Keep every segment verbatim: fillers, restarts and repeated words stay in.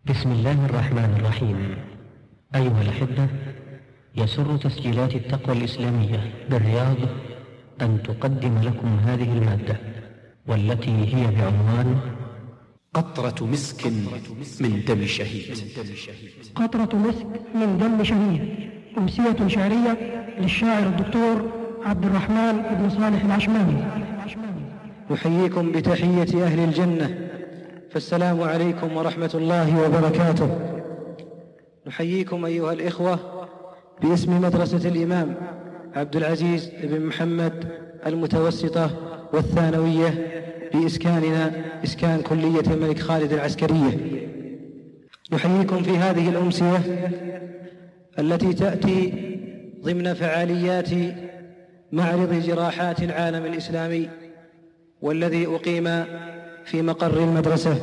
بسم الله الرحمن الرحيم. أيها الأحبة، يسر تسجيلات التقوى الإسلامية بالرياض أن تقدم لكم هذه المادة، والتي هي بعنوان قطرة مسك من دم شهيد. قطرة مسك من دم شهيد، أمسية شعرية للشاعر الدكتور عبد الرحمن بن صالح العشماني. نحييكم بتحية أهل الجنة، فالسلام عليكم ورحمة الله وبركاته. نحييكم أيها الإخوة باسم مدرسة الإمام عبد العزيز بن محمد المتوسطة والثانوية بإسكاننا إسكان كلية الملك خالد العسكرية. نحييكم في هذه الأمسية التي تأتي ضمن فعاليات معرض جراحات العالم الإسلامي، والذي أقيم في مقر المدرسة.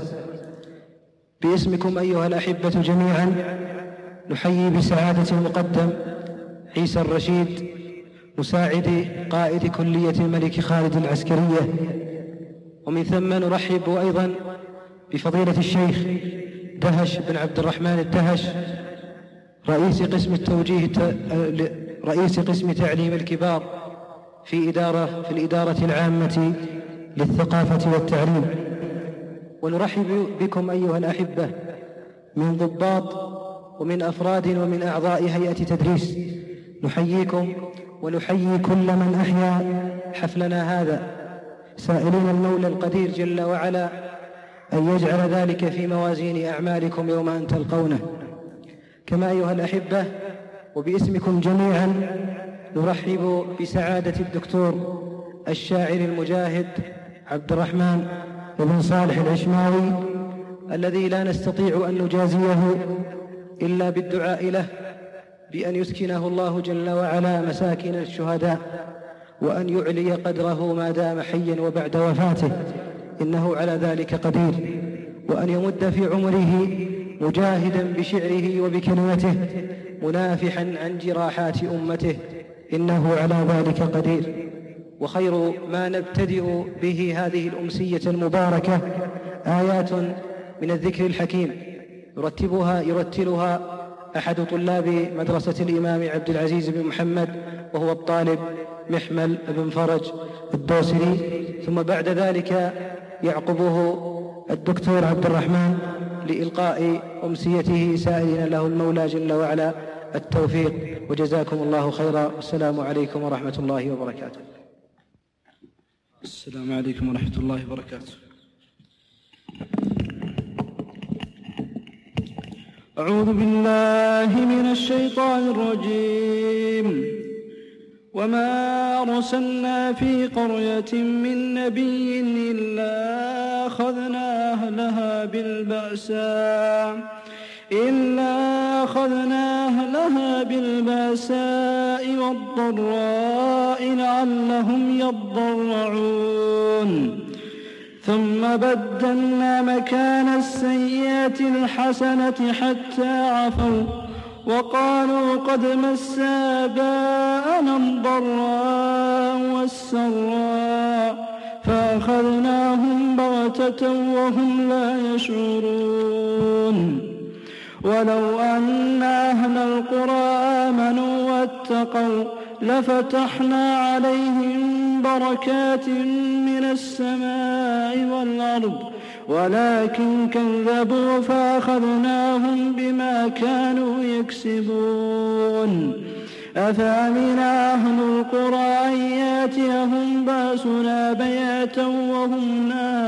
باسمكم أيها الأحبة جميعا نحيي بسعادة المقدم عيسى الرشيد، مساعد قائد كلية الملك خالد العسكرية، ومن ثم نرحب أيضا بفضيلة الشيخ دهش بن عبد الرحمن الدهش، رئيس قسم التوجيه رئيس قسم تعليم الكبار في إدارة في الإدارة العامة للثقافة والتعليم. ونرحب بكم أيها الأحبة من ضباط ومن أفراد ومن أعضاء هيئة تدريس. نحييكم ونحيي كل من أحيا حفلنا هذا، سائلين المولى القدير جل وعلا أن يجعل ذلك في موازين أعمالكم يوم أن تلقونه. كما أيها الأحبة وباسمكم جميعا نرحب بسعادة الدكتور الشاعر المجاهد عبد الرحمن بن صالح العشماوي، الذي لا نستطيع أن نجازيه إلا بالدعاء له بأن يسكنه الله جل وعلا مساكن الشهداء، وأن يعلي قدره ما دام حيا وبعد وفاته، إنه على ذلك قدير، وأن يمد في عمره مجاهدا بشعره وبكلمته منافحا عن جراحات أمته، إنه على ذلك قدير. وخير ما نبتدئ به هذه الأمسية المباركة آيات من الذكر الحكيم يرتبها يرتلها أحد طلاب مدرسة الإمام عبد العزيز بن محمد، وهو الطالب محمل بن فرج الدوسري، ثم بعد ذلك يعقبه الدكتور عبد الرحمن لإلقاء أمسيته، سائلين له المولى جل وعلا التوفيق. وجزاكم الله خيرا، والسلام عليكم ورحمة الله وبركاته. السلام عليكم ورحمة الله وبركاته. أعوذ بالله من الشيطان الرجيم. وما أرسلنا في قرية من نبي إلا أخذنا أهلها بالبأساء إلا أخذنا أهلها بالبأساء والضراء لعلهم يضرعون، ثم بدلنا مكان السيئة الحسنة حتى عفوا وقالوا قد مس آباءنا الضراء والسراء فأخذناهم بغتة وهم لا يشعرون. ولو أن أهل القرى آمنوا واتقوا لفتحنا عليهم بركات من السماء والأرض، ولكن كذبوا فأخذناهم بما كانوا يكسبون. أفأمن أهل القرى أن يأتيهم بأسنا بياتا وهم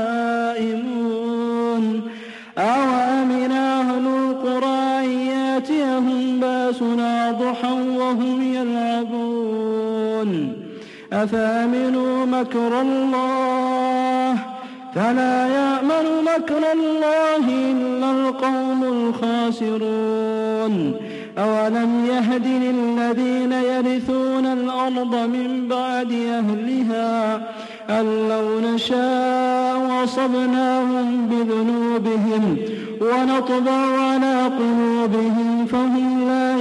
نائمون، أو أمن أهل القرى أن يأتيهم بأسنا ضحى وهم يلعبون. أفأمنوا مكر الله فلا يأمن مكر الله إلا القوم الخاسرون. أولم يهد للذين يرثون الأرض من بعد أهلها أن لو نشاء أصبناهم بذنوبهم ونطبع على قلوبهم فهم لا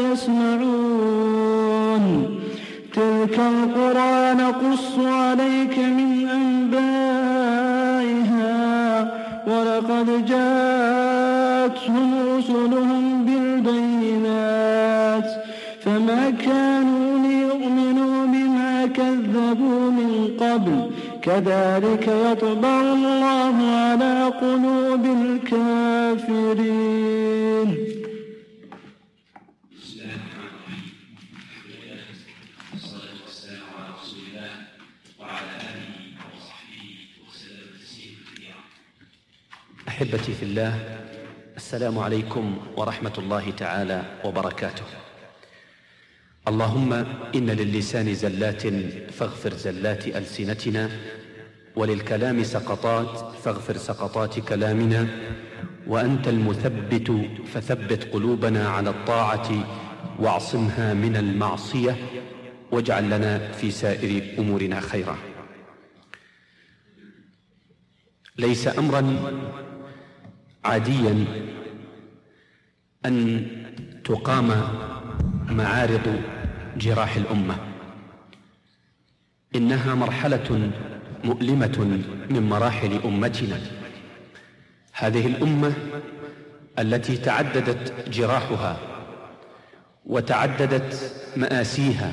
يسمعون. تلك القرى نقص عليك من أنبائها ولقد جاءتهم رسلهم بالبينات فما كانوا ليؤمنوا بما كذبوا من قبل كذلك يطبع الله على قلوب الكافرين. أحبتي في الله، السلام عليكم ورحمة الله تعالى وبركاته. اللهم إن للسان زلات فاغفر زلات ألسنتنا، وللكلام سقطات فاغفر سقطات كلامنا، وأنت المثبت فثبت قلوبنا على الطاعة واعصمها من المعصية، واجعل لنا في سائر أمورنا خيرا. ليس أمرا عاديا أن تقام معارض جراح الأمة، إنها مرحلة مؤلمة من مراحل أمتنا. هذه الأمة التي تعددت جراحها وتعددت مآسيها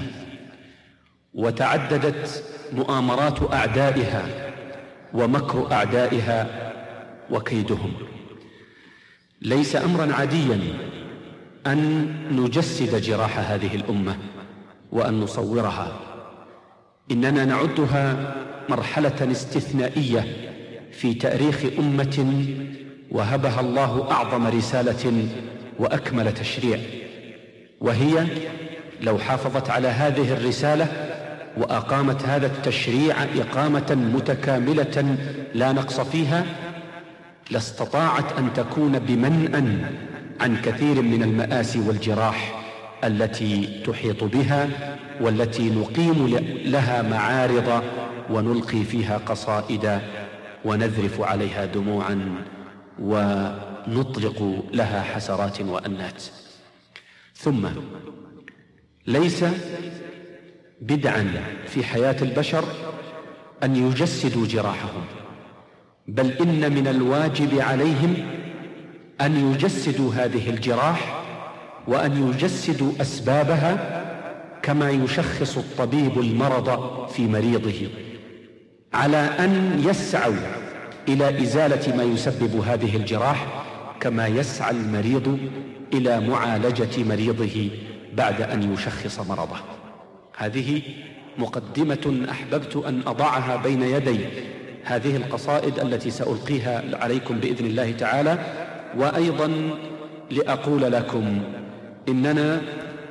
وتعددت مؤامرات أعدائها ومكر أعدائها وكيدهم. ليس أمرا عاديا أن نجسد جراح هذه الأمة وأن نصورها، إننا نعدها مرحلة استثنائية في تاريخ أمة وهبها الله أعظم رسالة وأكمل تشريع، وهي لو حافظت على هذه الرسالة وأقامت هذا التشريع إقامة متكاملة لا نقص فيها، لاستطاعت أن تكون بمنأى عن كثير من المآسي والجراح التي تحيط بها، والتي نقيم لها معارض ونلقي فيها قصائد ونذرف عليها دموعا ونطلق لها حسرات وأنات. ثم ليس بدعا في حياة البشر أن يجسدوا جراحهم، بل إن من الواجب عليهم أن يجسدوا هذه الجراح وأن يجسدوا أسبابها، كما يشخص الطبيب المرض في مريضه، على أن يسعوا إلى إزالة ما يسبب هذه الجراح، كما يسعى المريض إلى معالجة مريضه بعد أن يشخص مرضه. هذه مقدمة أحببت أن أضعها بين يدي هذه القصائد التي سألقيها عليكم بإذن الله تعالى، وأيضا لأقول لكم إننا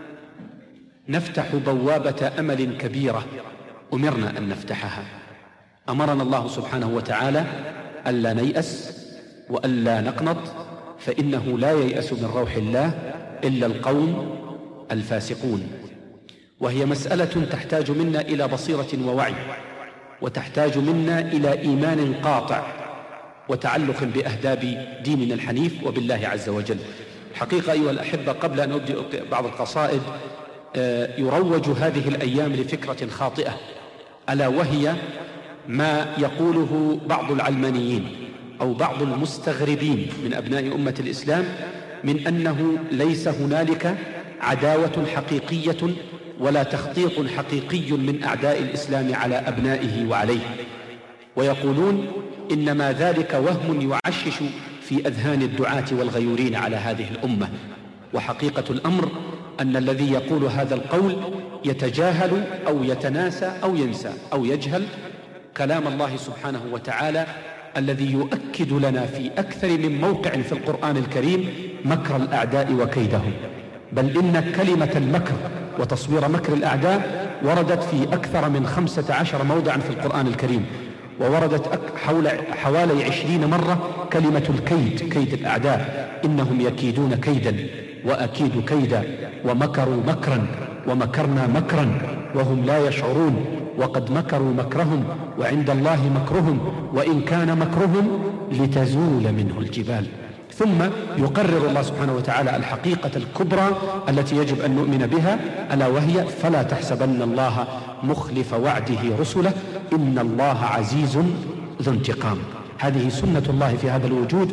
نفتح بوابة أمل كبيرة أمرنا أن نفتحها. أمرنا الله سبحانه وتعالى ألا نيأس وألا نقنط، فإنه لا ييأس من روح الله إلا القوم الفاسقون. وهي مسألة تحتاج منا إلى بصيرة ووعي، وتحتاج منا إلى إيمان قاطع وتعلق بأهداب ديننا الحنيف وبالله عز وجل. حقيقة أيها الأحبة، قبل أن أبدأ بعض القصائد، يروج هذه الأيام لفكرة خاطئة، ألا وهي ما يقوله بعض العلمانيين أو بعض المستغربين من أبناء أمة الإسلام، من أنه ليس هنالك عداوة حقيقية ولا تخطيط حقيقي من أعداء الإسلام على أبنائه وعليه، ويقولون إنما ذلك وهم يعشش في أذهان الدعاة والغيورين على هذه الأمة. وحقيقة الأمر أن الذي يقول هذا القول يتجاهل أو يتناسى أو ينسى أو يجهل كلام الله سبحانه وتعالى الذي يؤكد لنا في أكثر من موقع في القرآن الكريم مكر الأعداء وكيدهم. بل إن كلمة المكر وتصوير مكر الأعداء وردت في أكثر من خمسة عشر موضعا في القرآن الكريم، ووردت حول حوالي عشرين مرة كلمة الكيد، كيد الأعداء. إنهم يكيدون كيدا وأكيد كيدا، ومكروا مكرا ومكرنا مكرا وهم لا يشعرون، وقد مكروا مكرهم وعند الله مكرهم وإن كان مكرهم لتزول منه الجبال. ثم يقرر الله سبحانه وتعالى الحقيقة الكبرى التي يجب أن نؤمن بها، ألا وهي فلا تحسبن الله مخلف وعده رسله إن الله عزيز ذو انتقام. هذه سنة الله في هذا الوجود،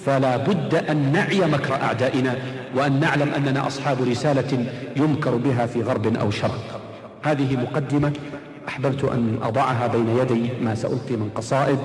فلا بد أن نعي مكر أعدائنا وأن نعلم أننا أصحاب رسالة يمكر بها في غرب أو شرق. هذه مقدمة أحببت أن أضعها بين يدي ما سألقي من قصائد،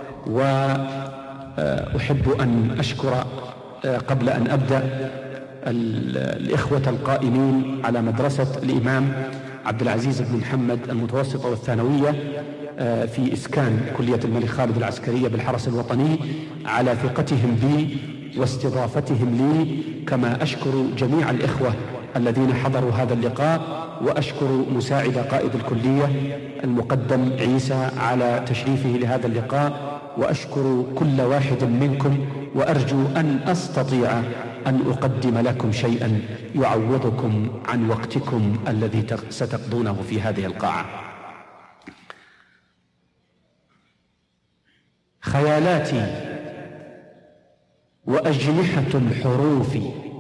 وأحب أن أشكر قبل أن أبدأ الإخوة القائمين على مدرسة الإمام عبد العزيز بن محمد المتوسطة والثانوية في إسكان كلية الملك خالد العسكرية بالحرس الوطني على ثقتهم بي واستضافتهم لي، كما أشكر جميع الإخوة الذين حضروا هذا اللقاء، وأشكر مساعد قائد الكلية المقدم عيسى على تشريفه لهذا اللقاء، وأشكر كل واحد منكم، وأرجو أن أستطيع أن أقدم لكم شيئا يعوضكم عن وقتكم الذي ستقضونه في هذه القاعة. خيالاتي وأجنحة الحروف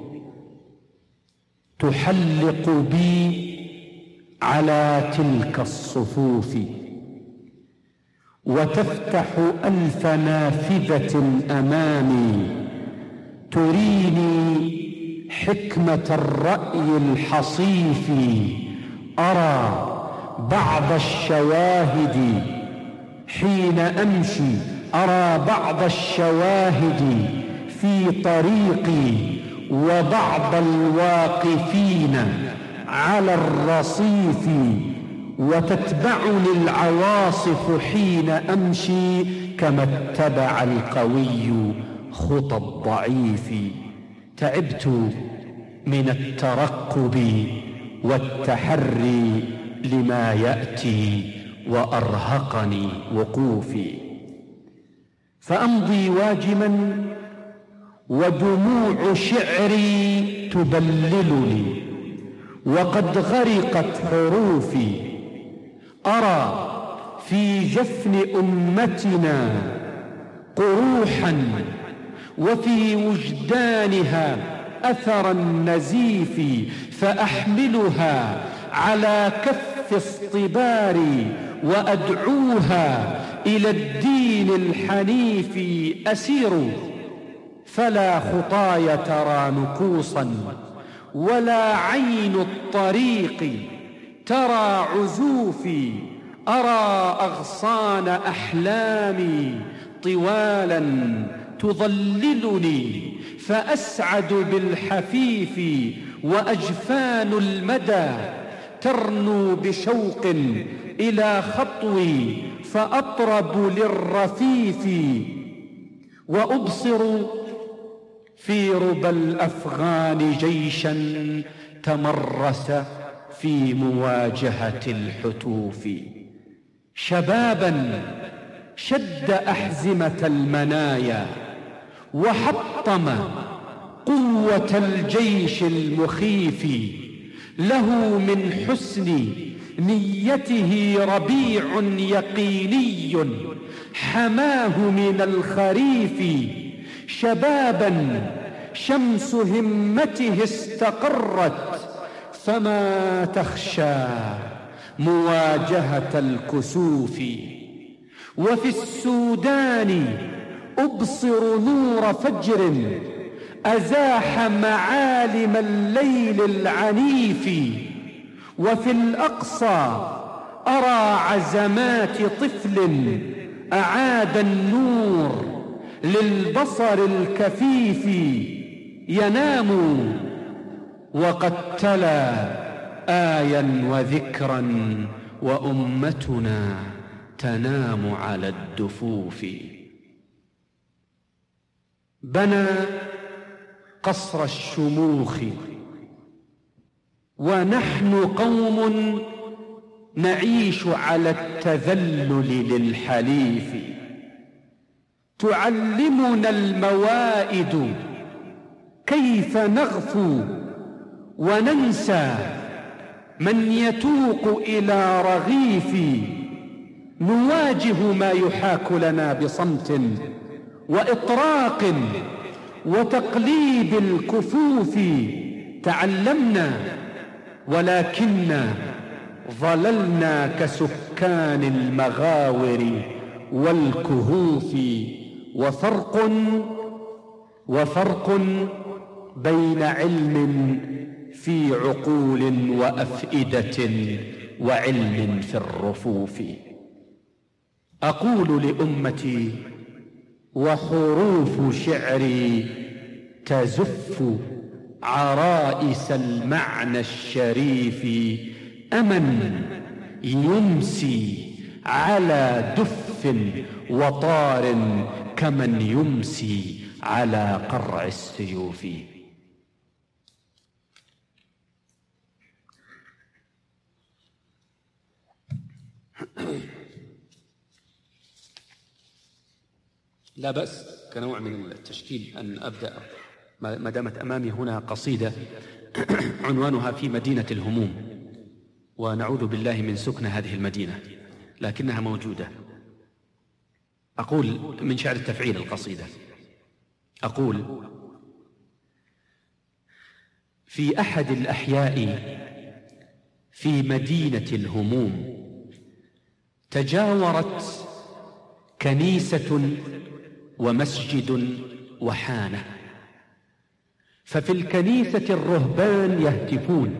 تحلق بي على تلك الصفوف، وتفتح ألف نافذة أمامي تريني حكمة الرأي الحصيف. أرى بعض الشواهد حين أمشي، أرى بعض الشواهد في طريقي، وبعض الواقفين على الرصيف، وتتبعني العواصف حين أمشي كما اتبع القوي خطى الضعيف. تعبت من الترقب والتحري لما يأتي وأرهقني وقوفي، فأمضي واجما ودموع شعري تبللني، وقد غرقت حروفي. أرى في جفن أمتنا قروحا، وفي وجدانها أثر النزيف، فأحملها على كف اصطباري وأدعوها إلى الدين الحنيف. أسير فلا خطاي ترى نكوصا، ولا عين الطريق ترى عزوفي. أرى أغصان أحلامي طوالا تظللني، فأسعد بالحفيف، وأجفان المدى ترنو بشوق إلى خطوي، فأطرب للرفيف. وأبصر في ربى الأفغان جيشا تمرس في مواجهة الحتوف، شبابا شد أحزمة المنايا، وحطم قوة الجيش المخيف. له من حسن نيته ربيع يقيني حماه من الخريف، شبابا شمس همته استقرت، فما تخشى مواجهة الكسوف. وفي السودان أبصر نور فجر أزاح معالم الليل العنيف، وفي الأقصى أرى عزمات طفل أعاد النور للبصر الكفيف. ينام وقد تلا آيا وذكرا، وأمتنا تنام على الدفوف. بنى قصر الشموخ، ونحن قوم نعيش على التذلل للحليف. تعلمنا الموائد كيف نغفو وننسى من يتوق إلى رغيف. نواجه ما يحاك لنا بصمت وإطراق وتقليب الكفوف. تعلمنا ولكننا ظللنا كسكان المغاور والكهوف. وفرق وفرق بين علم في عقول وأفئدة وعلم في الرفوف. أقول لأمتي وحروف شعري تزف عرائس المعنى الشريف، أمن يمسي على دف وطار كمن يمسي على قرع السيوف. لا بأس كنوع من التشكيل أن أبدأ ما دامت أمامي هنا قصيدة عنوانها في مدينة الهموم، ونعوذ بالله من سكن هذه المدينة لكنها موجودة. أقول من شعر التفعيل القصيدة، أقول: في أحد الأحياء في مدينة الهموم تجاورت كنيسة ومسجد وحانة، ففي الكنيسة الرهبان يهتفون،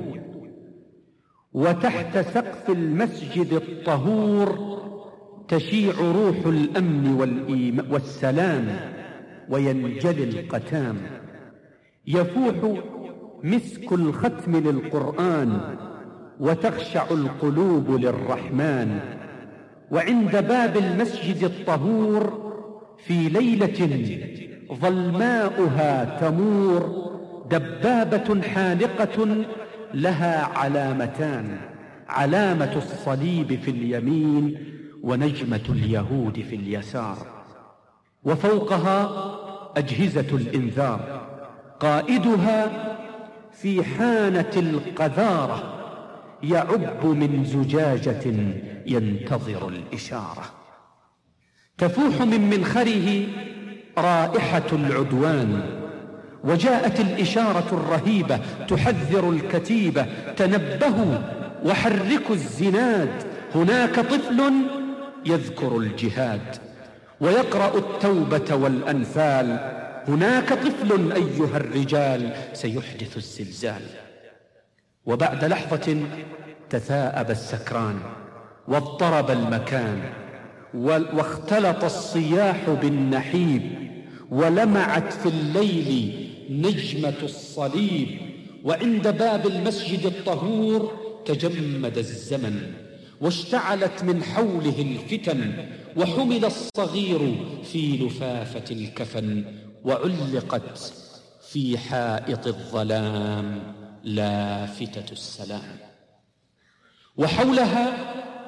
وتحت سقف المسجد الطهور تشيع روح الأمن والسلام وينجلي القتام، يفوح مسك الختم للقرآن وتخشع القلوب للرحمن. وعند باب المسجد الطهور في ليلة ظلماؤها تمور دبابة حانقة لها علامتان، علامة الصليب في اليمين ونجمة اليهود في اليسار، وفوقها أجهزة الإنذار، قائدها في حانة القذارة يعب من زجاجة ينتظر الإشارة. تفوح من منخره رائحة العدوان، وجاءت الإشارة الرهيبة تحذر الكتيبة: تنبهوا وحركوا الزناد، هناك طفل يذكر الجهاد ويقرأ التوبة والأنفال، هناك طفل أيها الرجال سيحدث الزلزال. وبعد لحظة تثاءب السكران واضطرب المكان، واختلط الصياح بالنحيب، ولمعت في الليل نجمة الصليب. وعند باب المسجد الطهور تجمد الزمن، واشتعلت من حوله الفتن، وحمل الصغير في لفافة الكفن، وعلقت في حائط الظلام لافتة السلام. وحولها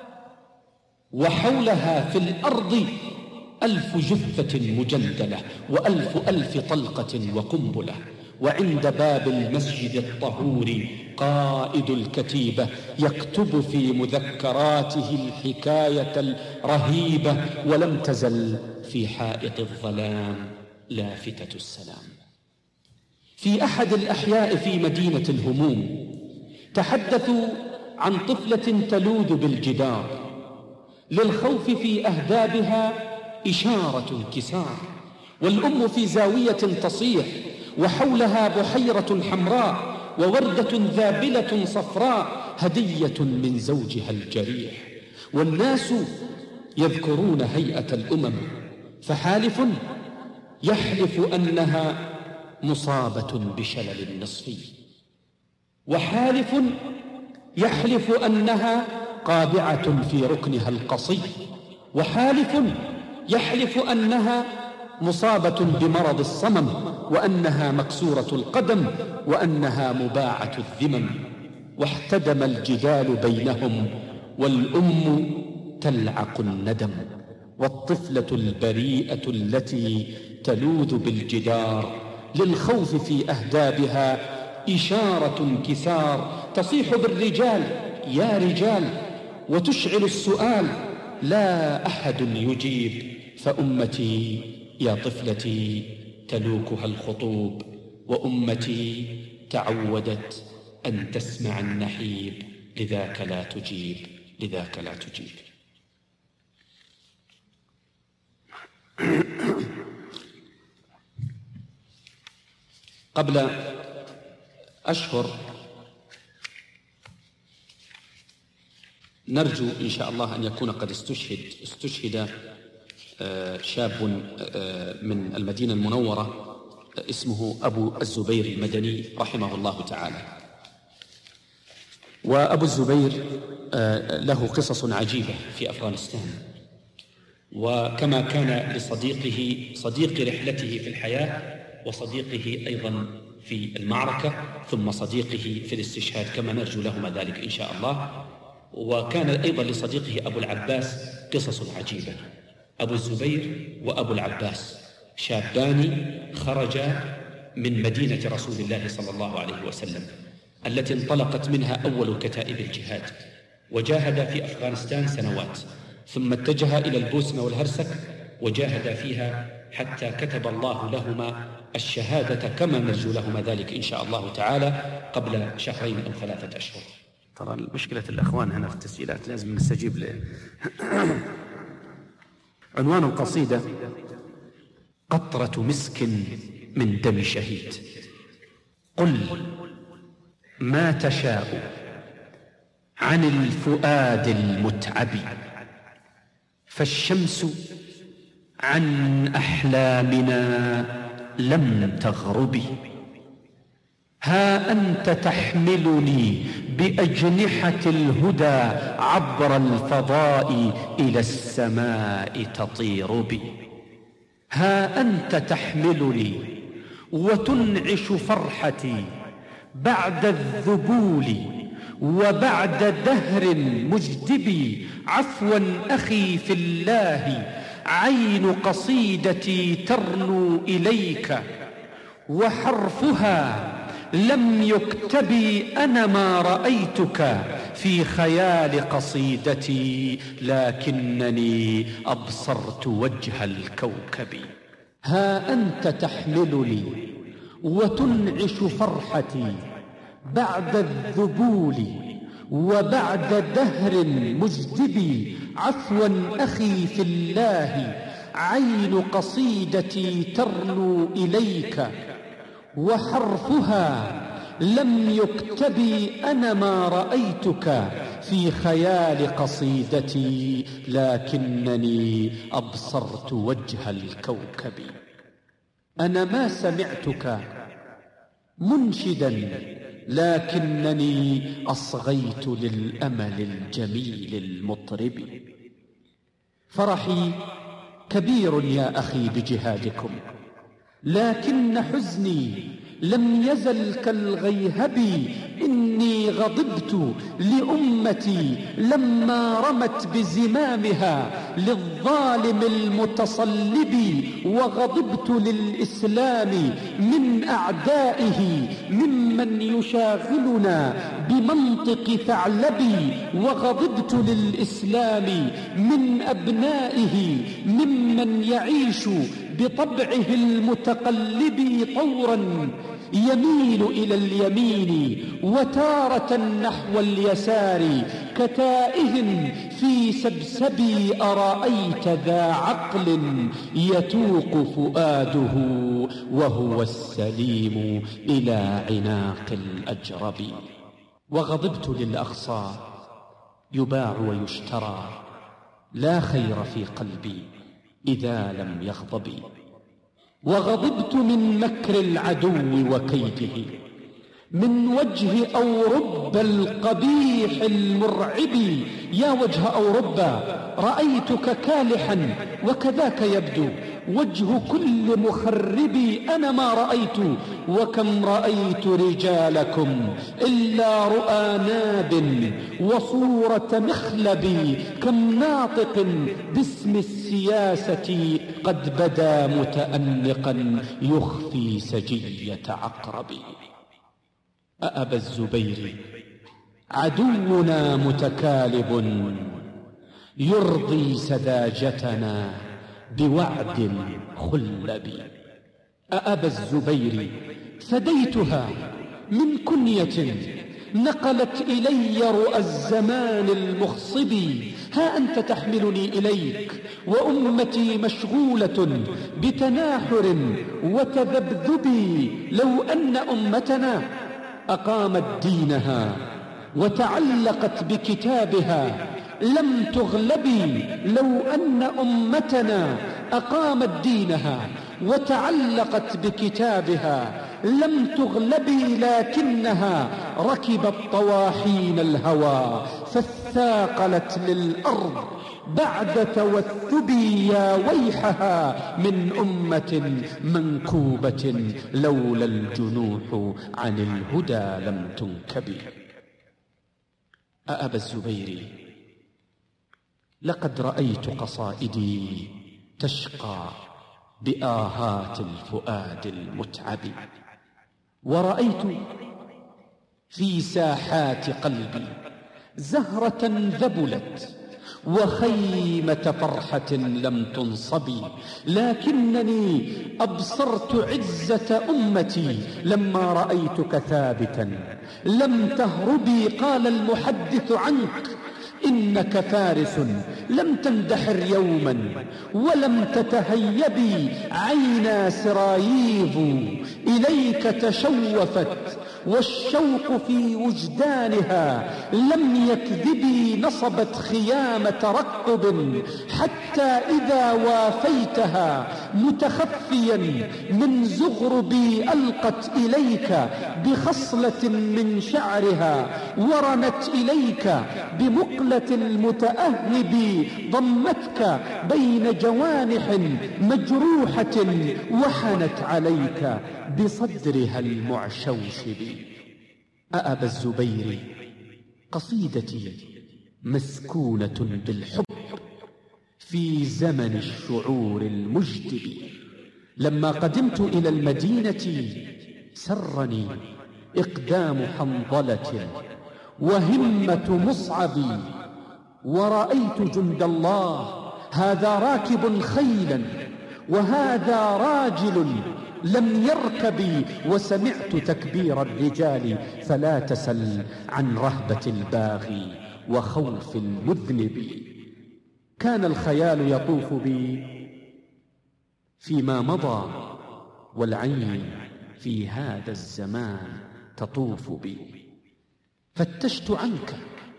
وحولها في الأرض ألف جثة مجندلة، وألف ألف طلقة وقنبلة. وعند باب المسجد الطهور قائد الكتيبة يكتب في مذكراته الحكاية الرهيبة: ولم تزل في حائط الظلام لافتة السلام. في أحد الأحياء في مدينة الهموم تحدثوا عن طفلة تلوذ بالجدار، للخوف في أهدابها إشارة انكسار، والأم في زاوية تصيح، وحولها بحيرة حمراء ووردة ذابلة صفراء هدية من زوجها الجريح. والناس يذكرون هيئة الأمم، فحالف يحلف أنها مصابة بشلل نصفي، وحالف يحلف أنها قابعة في ركنها القصي، وحالف يحلف أنها مصابة بمرض الصمم، وأنها مكسورة القدم، وأنها مباعة الذمم. واحتدم الجدال بينهم، والأم تلعق الندم، والطفلة البريئة التي تلوذ بالجدار للخوف في أهدابها إشارة انكسار، تصيح بالرجال: يا رجال، وتشعل السؤال: لا أحد يجيب. فأمتي يا طفلتي تلوكها الخطوب، وأمتي تعودت أن تسمع النحيب، لذاك لا تجيب، لذاك لا تجيب. قبل أشهر نرجو إن شاء الله أن يكون قد استشهد استشهد شاب من المدينة المنورة اسمه أبو الزبير المدني رحمه الله تعالى. وأبو الزبير له قصص عجيبة في أفغانستان، وكما كان لصديقه صديق رحلته في الحياة وصديقه أيضا في المعركة ثم صديقه في الاستشهاد كما نرجو لهما ذلك إن شاء الله. وكان أيضا لصديقه أبو العباس قصص عجيبة. أبو الزبير وأبو العباس شابان خرجا من مدينة رسول الله صلى الله عليه وسلم التي انطلقت منها أول كتائب الجهاد، وجاهدا في أفغانستان سنوات، ثم اتجه إلى البوسنة والهرسك وجاهدا فيها حتى كتب الله لهما الشهادة كما نرجو لهما ذلك إن شاء الله تعالى قبل شهرين أو ثلاثة أشهر. ترى مشكلة الأخوان هنا في التسجيلات لازم نستجيب له. عنوان القصيدة: قطرة مسك من دم شهيد. قل ما تشاء عن الفؤاد المتعب، فالشمس عن أحلامنا لم تغرب. ها أنت تحملني بأجنحة الهدى عبر الفضاء إلى السماء تطير بي. ها أنت تحملني وتنعش فرحتي بعد الذبول وبعد دهر مجدبي. عفوا أخي في الله، عين قصيدتي ترنو إليك وحرفها لم يكتب. أنا ما رأيتك في خيال قصيدتي، لكنني أبصرت وجه الكوكب. ها أنت تحملني وتنعش فرحتي بعد الذبول وبعد دهر مجدبي. عفوا أخي في الله، عين قصيدتي ترنو إليك وحرفها لم يكتب. أنا ما رأيتك في خيال قصيدتي، لكنني أبصرت وجه الكوكب. أنا ما سمعتك منشدا، لكنني أصغيت للأمل الجميل المطرب. فرحي كبير يا أخي بجهادكم، لكن حزني لم يزل كالغيهب. إني غضبت لأمتي لما رمت بزمامها للظالم المتصلب، وغضبت للإسلام من أعدائه ممن يشاغلنا بمنطق ثعلبي. وغضبت للإسلام من أبنائه ممن يعيش بطبعه المتقلب طورا يميل إلى اليمين وتارة نحو اليسار كتائه في سبسبي. أرأيت ذا عقل يتوق فؤاده وهو السليم إلى عناق الأجرب. وغضبت للأخصى يباع ويشترى، لا خير في قلبي إذا لم يغضب. وغضبت من مكر العدو وكيده، من وجه أوروبا القبيح المرعب. يا وجه أوروبا، رأيتك كالحا وكذاك يبدو وجه كل مخرب. أنا ما رأيت وكم رأيت رجالكم إلا رؤى ناب وصورة مخلب. كم ناطق باسم السياسة قد بدا متأنقا يخفي سجية عقرب. أأبا الزبير عدونا متكالب يرضي سذاجتنا بوعد الخلب. أأبا الزبير فديتها من كنية نقلت إلي رؤى الزمان المخصب. ها أنت تحملني إليك وأمتي مشغولة بتناحر وتذبذب. لو أن أمتنا أقامت دينها وتعلقت بكتابها لم تغلبي. لو أن أمتنا أقامت دينها وتعلقت بكتابها لم تغلبي، لكنها ركبت طواحين الهوى فاثاقلت للأرض بعد توثبي. يا ويحها من أمة منكوبة لولا الجنوح عن الهدى لم تنكب. أأبا الزبير لقد رأيت قصائدي تشقى بآهات الفؤاد المتعب، ورأيت في ساحات قلبي زهرة ذبلت وخيمة فرحة لم تنصبي. لكنني أبصرت عزة أمتي لما رأيتك ثابتا لم تهربي. قال المحدث عنك إنك فارس لم تندحر يوما ولم تتهيبي. عينا سراييظ إليك تشوفت والشوق في وجدانها لم يكذبي. نصبت خيام ترقب حتى إذا وافيتها متخفيا من زغربي ألقت إليك بخصلة من شعرها ورنت إليك بمقلة المتأهب. ضمتك بين جوانح مجروحة وحنت عليك بصدرها المعشوشب. أأبا الزبير قصيدتي مسكونة بالحب في زمن الشعور المجدب. لما قدمت إلى المدينة سرني إقدام حنظلة وهمة مصعب، ورأيت جند الله هذا راكب خيلا وهذا راجل لم يركب. وسمعت تكبير الرجال فلا تسل عن رهبة الباغي وخوف المذنب. كان الخيال يطوف بي فيما مضى والعين في هذا الزمان تطوف بي. فتشت عنك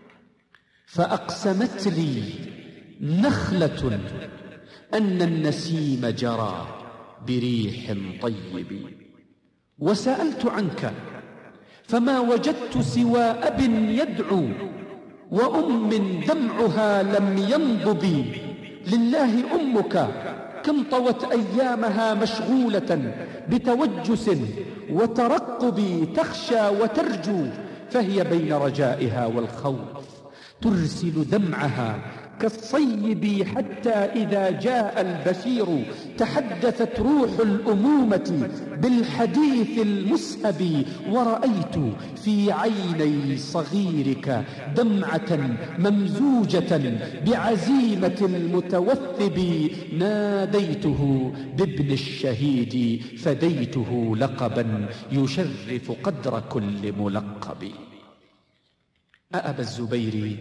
فأقسمت لي نخلة أن النسيم جرى بريح طيب. وسألت عنك فما وجدت سوى أب يدعو وأم دمعها لم ينضب. لله أمك كم طوت أيامها مشغولة بتوجس وترقب، تخشى وترجو فهي بين رجائها والخوف ترسل دمعها كالصيب. حتى إذا جاء البشير تحدثت روح الأمومة بالحديث المسهب. ورأيت في عيني صغيرك دمعة ممزوجة بعزيمة المتوثب. ناديته بابن الشهيد فديته لقبا يشرف قدر كل ملقب. أأبا الزبير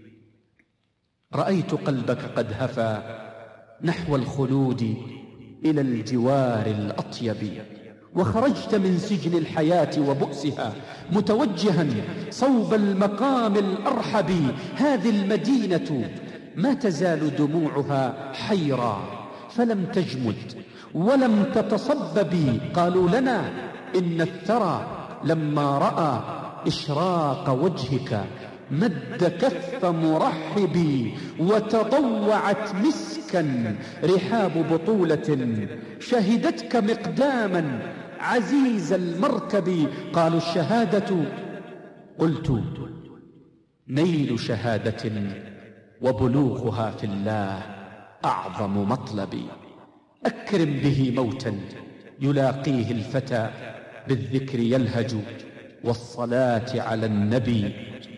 رأيت قلبك قد هفى نحو الخلود إلى الجوار الأطيب، وخرجت من سجن الحياة وبؤسها متوجها صوب المقام الأرحب. هذه المدينة ما تزال دموعها حيرا فلم تجمد ولم تتصبب. قالوا لنا إن الثرى لما رأى إشراق وجهك مد كف مرحب، وتضوعت مسكا رحاب بطولة شهدتك مقداما عزيز المركب. قالوا الشهادة، قلت نيل شهادة وبلوغها في الله أعظم مطلب. أكرم به موتا يلاقيه الفتى بالذكر يلهج والصلاة على النبي.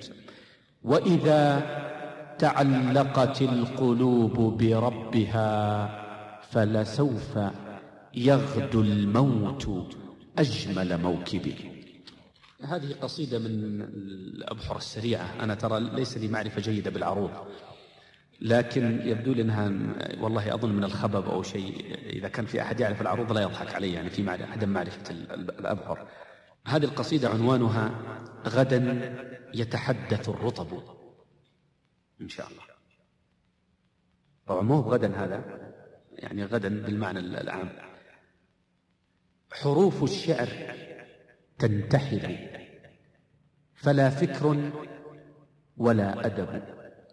وإذا تعلقت القلوب بربها فلسوف يغدو الموت أجمل موكب. هذه قصيدة من الأبحر السريعة. أنا ترى ليس لي معرفة جيدة بالعروض، لكن يبدو لي أنها والله أظن من الخبب أو شيء. إذا كان في أحد يعرف العروض لا يضحك علي، يعني في عدم معرفة الأبحر. هذه القصيدة عنوانها غدا يتحدث الرطب إن شاء الله. طبعا مو بغدا هذا، يعني غدا بالمعنى العام. حروف الشعر تنتحل فلا فكر ولا أدب،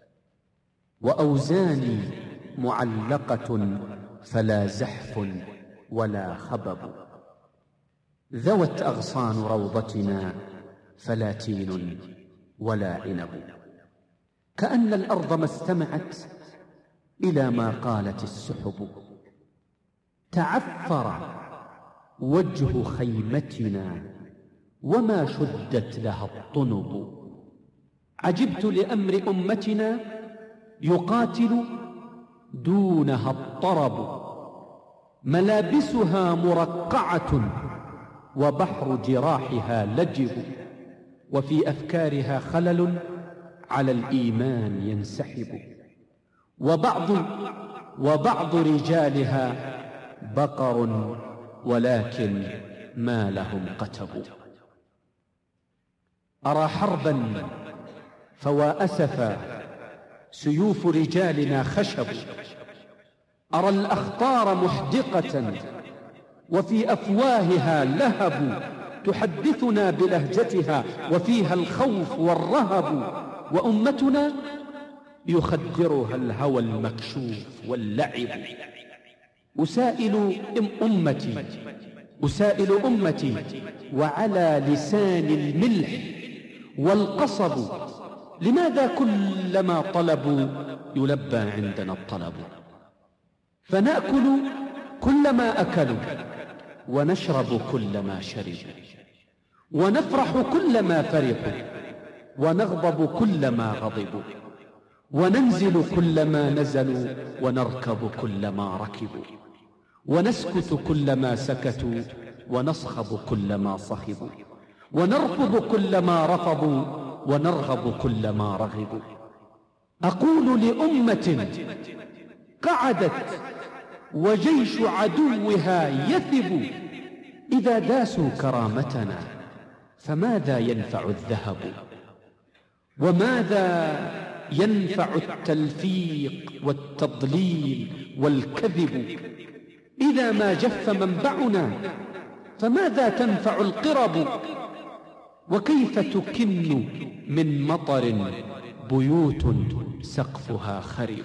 وأوزاني معلقة فلا زحف ولا خبب، ذوت أغصان روضتنا فلا تين ولا عنب، كأن الأرض ما استمعت إلى ما قالت السحب، تعفر وجه خيمتنا وما شدت لها الطنب، عجبت لأمر أمتنا يقاتل دونها الطرب، ملابسها مرقعة وبحر جراحها لجب، وفي أفكارها خلل على الإيمان ينسحب، وبعض وبعض رجالها بقر ولكن ما لهم قتب، أرى حربا فوا أسفا سيوف رجالنا خشب، أرى الأخطار محدقة وفي أفواهها لهب، تحدثنا بلهجتها وفيها الخوف والرهب، وأمتنا يخدرها الهوى المكشوف واللعب. أسائل أمتي أسائل أمتي وعلى لسان الملح والقصب، لماذا كلما طلبوا يلبى عندنا الطلب، فنأكل كلما أكلوا ونشرب كلما شربوا، ونفرح كلما فرحوا ونغضب كلما غضبوا، وننزل كلما نزلوا ونركب كلما ركبوا، ونسكت كلما سكتوا ونصخب كلما صخبوا، ونرفض كلما رفضوا ونرغب كلما رغبوا. أقول لأمة قعدت وجيش عدوها يثب، إذا داسوا كرامتنا فماذا ينفع الذهب، وماذا ينفع التلفيق والتضليل والكذب، إذا ما جف منبعنا فماذا تنفع القرب، وكيف تكن من مطر بيوت سقفها خرب.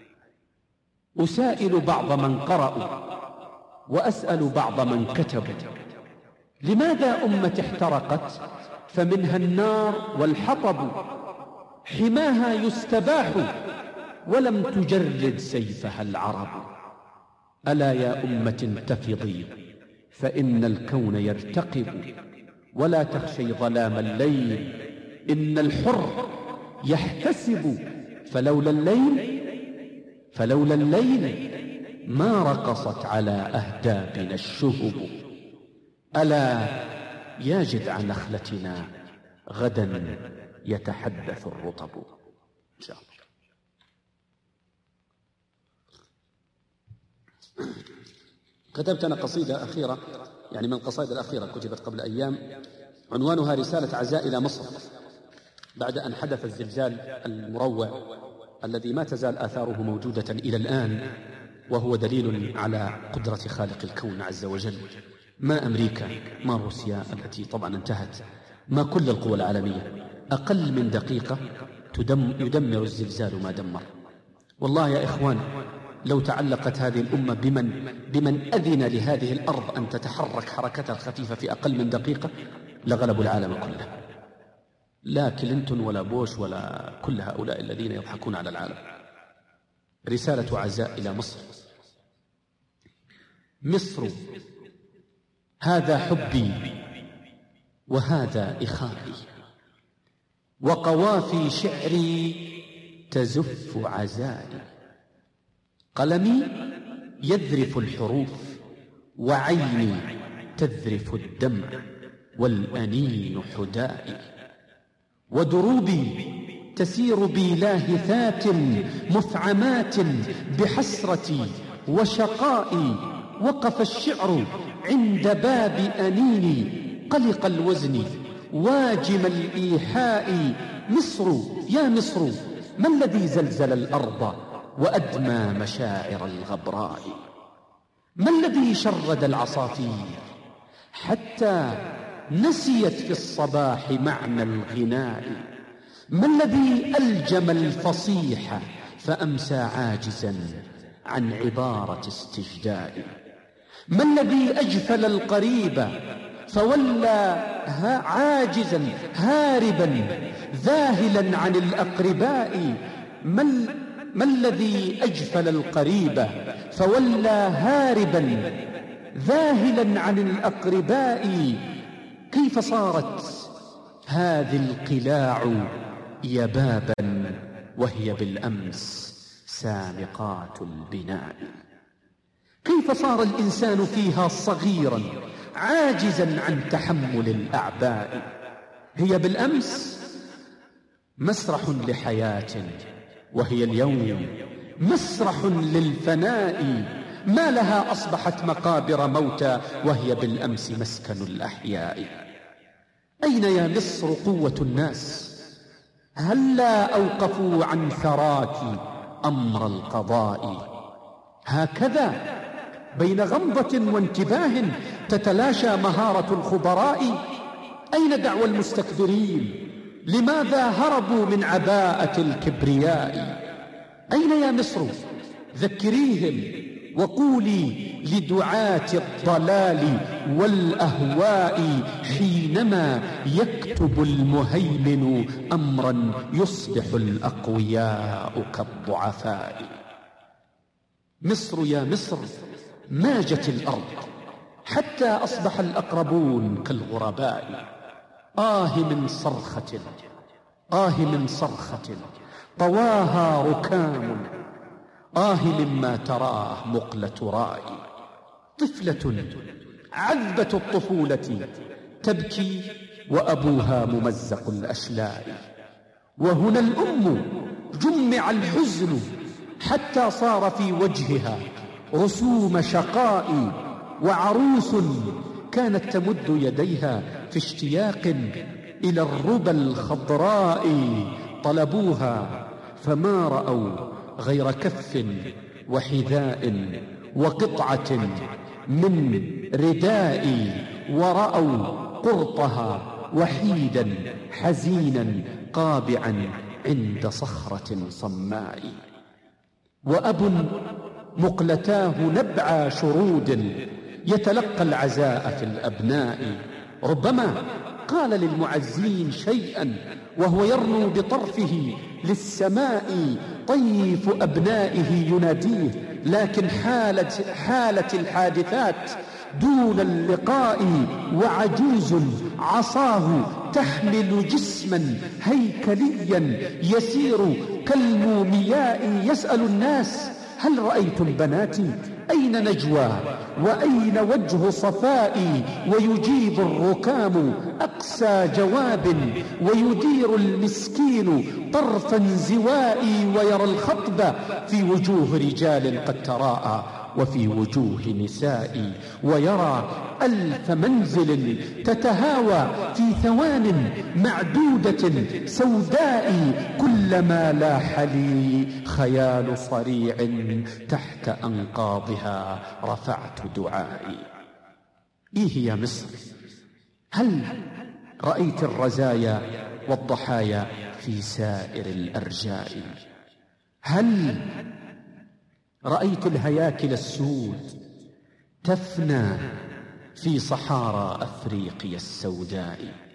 أسائل بعض من قرأوا وأسأل بعض من كتبوا، لماذا أمة احترقت فمنها النار والحطب، حماها يستباح ولم تجرد سيفها العرب. ألا يا أمة انتفضي فإن الكون يرتقب، ولا تخشي ظلام الليل إن الحر يحتسب، فلولا الليل فلولا الليل ما رقصت على أهدابنا الشهب. ألا يا جذع نخلتنا غدا يتحدث الرطب. إن شاء الله. كتبت أنا قصيدة أخيرة، يعني من القصائد الأخيرة كتبت قبل أيام، عنوانها رسالة عزاء إلى مصر بعد أن حدث الزلزال المروع الذي ما تزال آثاره موجودة إلى الآن، وهو دليل على قدرة خالق الكون عز وجل. ما أمريكا، ما روسيا التي طبعا انتهت، ما كل القوى العالمية، أقل من دقيقة تدم يدمر الزلزال ما دمر. والله يا إخوان لو تعلقت هذه الأمة بمن, بمن أذن لهذه الأرض أن تتحرك حركتها الخفيفة في أقل من دقيقة لغلبوا العالم كله، لا كلينتون ولا بوش ولا كل هؤلاء الذين يضحكون على العالم. رسالة عزاء إلى مصر. مصر هذا حبي وهذا إخائي، وقوافي شعري تزف عزائي، قلمي يذرف الحروف وعيني تذرف الدمع، والأنين حدائي، ودروبي تسير بي لاهثات مفعمات بحسرتي وشقائي. وقف الشعر عند باب أنيني قلق الوزن واجم الإيحاء. مصر يا مصر، ما الذي زلزل الأرض وأدمى مشاعر الغبراء؟ ما الذي شرد العصافير حتى نسيت في الصباح معنى الغناء؟ ما الذي ألجم الفصيح فأمسى عاجزا عن عبارة استجداء؟ ما الذي أجفل القريب فولى عاجزا هاربا ذاهلا عن الأقرباء؟ ما, ما الذي أجفل القريب فولى هاربا ذاهلا عن الأقرباء؟ كيف صارت هذه القلاع يبابا وهي بالأمس سامقات البناء؟ كيف صار الإنسان فيها صغيرا عاجزا عن تحمل الأعباء؟ هي بالأمس مسرح لحياة وهي اليوم مسرح للفناء. ما لها أصبحت مقابر موتى وهي بالأمس مسكن الأحياء. أين يا مصر قوة الناس؟ هلا أوقفوا عن ثراك أمر القضاء. هكذا بين غمضة وانتباه تتلاشى مهارة الخبراء. أين دعوى المستكبرين؟ لماذا هربوا من عباءة الكبرياء؟ أين يا مصر؟ ذكريهم وقولي لدعاة الضلال والأهواء حينما يكتب المهيمن أمرا يصبح الأقوياء كالضعفاء. مصر يا مصر، ماجت الأرض حتى أصبح الأقربون كالغرباء. آه من صرخة، آه من صرخة طواها ركام، آه مما تراه مقلة رائي. طفلة عذبة الطفولة تبكي وأبوها ممزق الأشلاء. وهنا الأم جمع الحزن حتى صار في وجهها رسوم شقاء. وعروس كانت تمد يديها في اشتياق إلى الربى الخضراء. طلبوها فما رأوا غير كف وحذاء وقطعة من رداء، ورأوا قرطها وحيدا حزينا قابعا عند صخرة صماء. وأب مقلتاه نبع شرود يتلقى العزاء في الأبناء. ربما قال للمعزين شيئا وهو يرنو بطرفه للسماء طيف أبنائه يناديه، لكن حالت, حالت الحادثات دون اللقاء. وعجوز عصاه تحمل جسما هيكليا يسير كالمومياء يسأل الناس: هل رأيتم بناتي؟ أين نجوى وأين وجه صفائي؟ ويجيب الركام أقسى جواب ويدير المسكين طرفا زوائي. ويرى الخطب في وجوه رجال قد تراءى وفي وجوه نساء. ويرى ألف منزل تتهاوى في ثوان معدودة سوداء. كلما لاح لي خيال صريع تحت أنقاضها رفعت دعائي. إيه يا مصر، هل رأيت الرزايا والضحايا في سائر الأرجاء؟ هل رأيت الهياكل السود تفنى في صحارى أفريقيا السوداء؟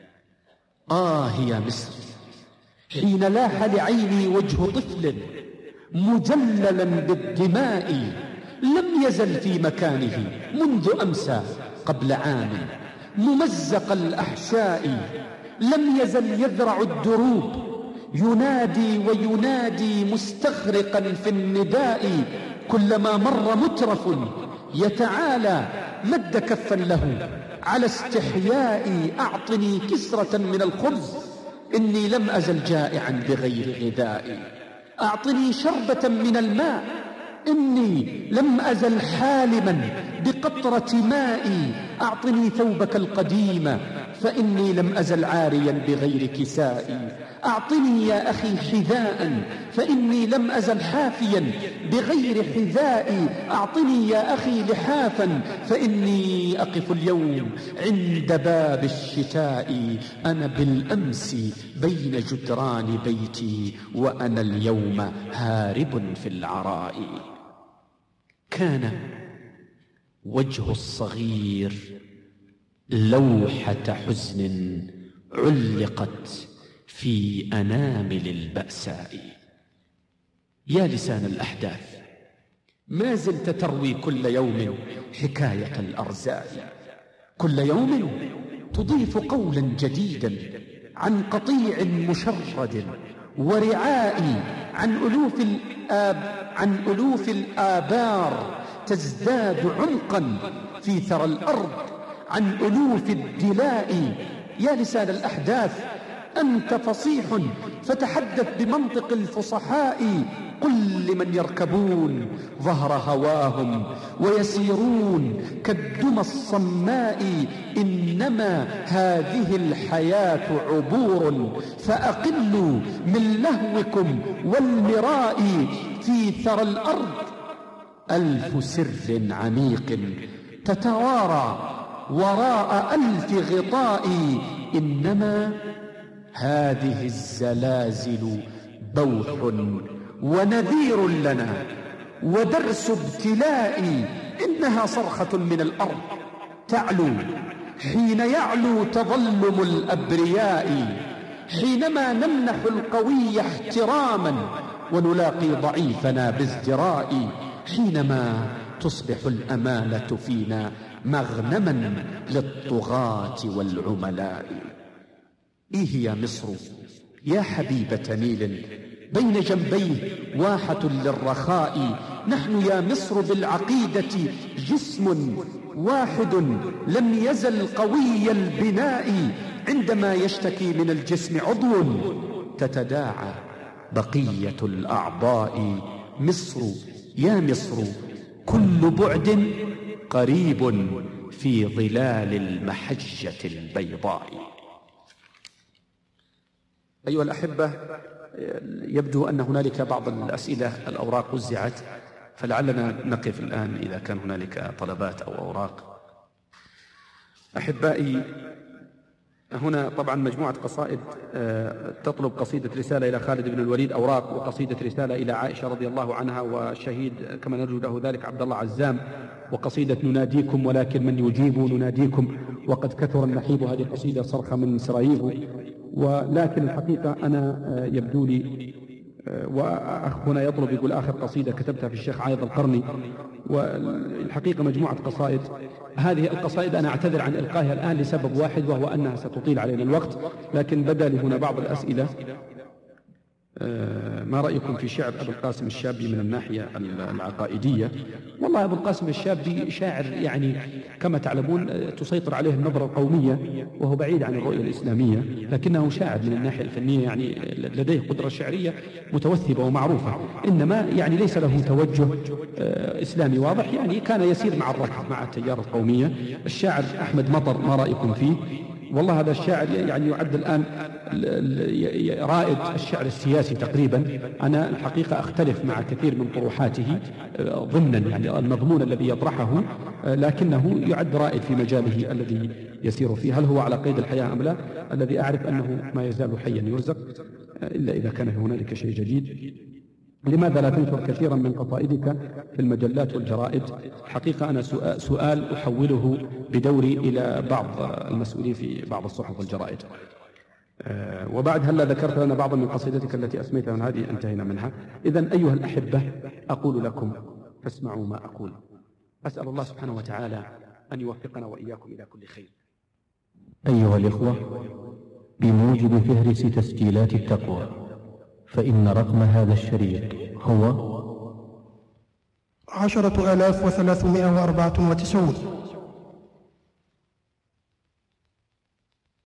آه يا مصر، حين لاح لعيني وجه طفل مجللا بالدماء لم يزل في مكانه منذ أمسى قبل عام ممزق الأحشاء. لم يزل يذرع الدروب ينادي وينادي مستغرقا في النداء. كلما مر مترف يتعالى مد كفا له على استحيائي أعطني كسرة من الخبز، إني لم أزل جائعا بغير غذائي. أعطني شربة من الماء، إني لم أزل حالما بقطرة مائي. أعطني ثوبك القديم، فإني لم أزل عاريا بغير كسائي. أعطني يا أخي حذاء، فإني لم أزل حافيا بغير حذائي. أعطني يا أخي لحافا، فإني أقف اليوم عند باب الشتاء. أنا بالأمس بين جدران بيتي، وأنا اليوم هارب في العراء. كان وجه الصغير لوحة حزن علقت في أنامل البأساء. يا لسان الأحداث، ما زلت تروي كل يوم حكاية الأرزاق. كل يوم تضيف قولا جديدا عن قطيع مشرد ورعاء، عن ألوف الآب عن ألوف الآبار تزداد عمقا في ثرى الأرض، عن ألوف الدلاء. يا لسان الأحداث، أنت فصيح فتحدث بمنطق الفصحاء. قل لمن يركبون ظهر هواهم ويسيرون كالدمى الصماء، إنما هذه الحياة عبور، فأقلوا من لهوكم والمراء. في ثرى الأرض ألف سر عميق تتوارى وراء ألف غطاء، إنما هذه الزلازل بوح ونذير لنا ودرس ابتلاء. إنها صرخة من الأرض تعلو حين يعلو تظلم الأبرياء، حينما نمنح القوي احتراما ونلاقي ضعيفنا بازدراء، حينما تصبح الأمانة فينا مغنما للطغاة والعملاء. إيه يا مصر يا حبيبة نيل، بين جنبيه واحة للرخاء. نحن يا مصر بالعقيدة جسم واحد لم يزل قوي البناء، عندما يشتكي من الجسم عضو تتداعى بقية الأعضاء. مصر يا مصر كل بعد قريب في ظلال المحجة البيضاء. أيها الأحبة، يبدو أن هنالك بعض الأسئلة الأوراق وزعت، فلعلنا نقف الآن إذا كان هنالك طلبات أو أوراق. أحبائي، هنا طبعا مجموعة قصائد تطلب قصيدة رسالة إلى خالد بن الوليد أوراق، وقصيدة رسالة إلى عائشة رضي الله عنها، والشهيد كما نرجو له ذلك عبد الله عزام، وقصيدة نناديكم ولكن من يجيب نناديكم وقد كثر النحيب. هذه قصيدة صرخة من سراييفو، ولكن الحقيقة أنا يبدو لي، وأخ هنا يطلب يقول آخر قصيدة كتبتها في الشيخ عايض القرني، والحقيقة مجموعة قصائد. هذه القصائد أنا أعتذر عن إلقائها الآن لسبب واحد، وهو أنها ستطيل علينا الوقت، لكن بدأ لي هنا بعض الأسئلة. ما رأيكم في شعر أبو القاسم الشابي من الناحية العقائدية؟ والله أبو القاسم الشابي شاعر يعني كما تعلمون تسيطر عليه النظرة القومية، وهو بعيد عن الرؤية الإسلامية، لكنه شاعر من الناحية الفنية، يعني لديه قدرة شعرية متوثبة ومعروفة، إنما يعني ليس له توجه إسلامي واضح، يعني كان يسير مع الركب مع التيار القومية. الشاعر أحمد مطر ما رأيكم فيه؟ والله هذا الشاعر يعني يعد الآن رائد الشعر السياسي تقريبا. أنا الحقيقة أختلف مع كثير من طروحاته ضمنا يعني المضمون الذي يطرحه، لكنه يعد رائد في مجاله الذي يسير فيه. هل هو على قيد الحياة أم لا؟ الذي أعرف أنه ما يزال حيا يرزق، إلا إذا كان هنالك شيء جديد. لماذا لا تنشر كثيرا من قصائدك في المجلات والجرائد؟ الحقيقة أنا سؤال أحوله بدوري إلى بعض المسؤولين في بعض الصحف والجرائد. أه وبعد هلا ذكرت لنا بعضا من قصيدتك التي أسميتها، هذه انتهينا منها. إذن أيها الأحبة، أقول لكم فاسمعوا ما أقول. أسأل الله سبحانه وتعالى أن يوفقنا وإياكم إلى كل خير. أيها الإخوة، بموجب فهرس تسجيلات التقوى، فإن رقم هذا الشريط هو عشرة آلاف وثلاثمائة وأربعة وتسعون.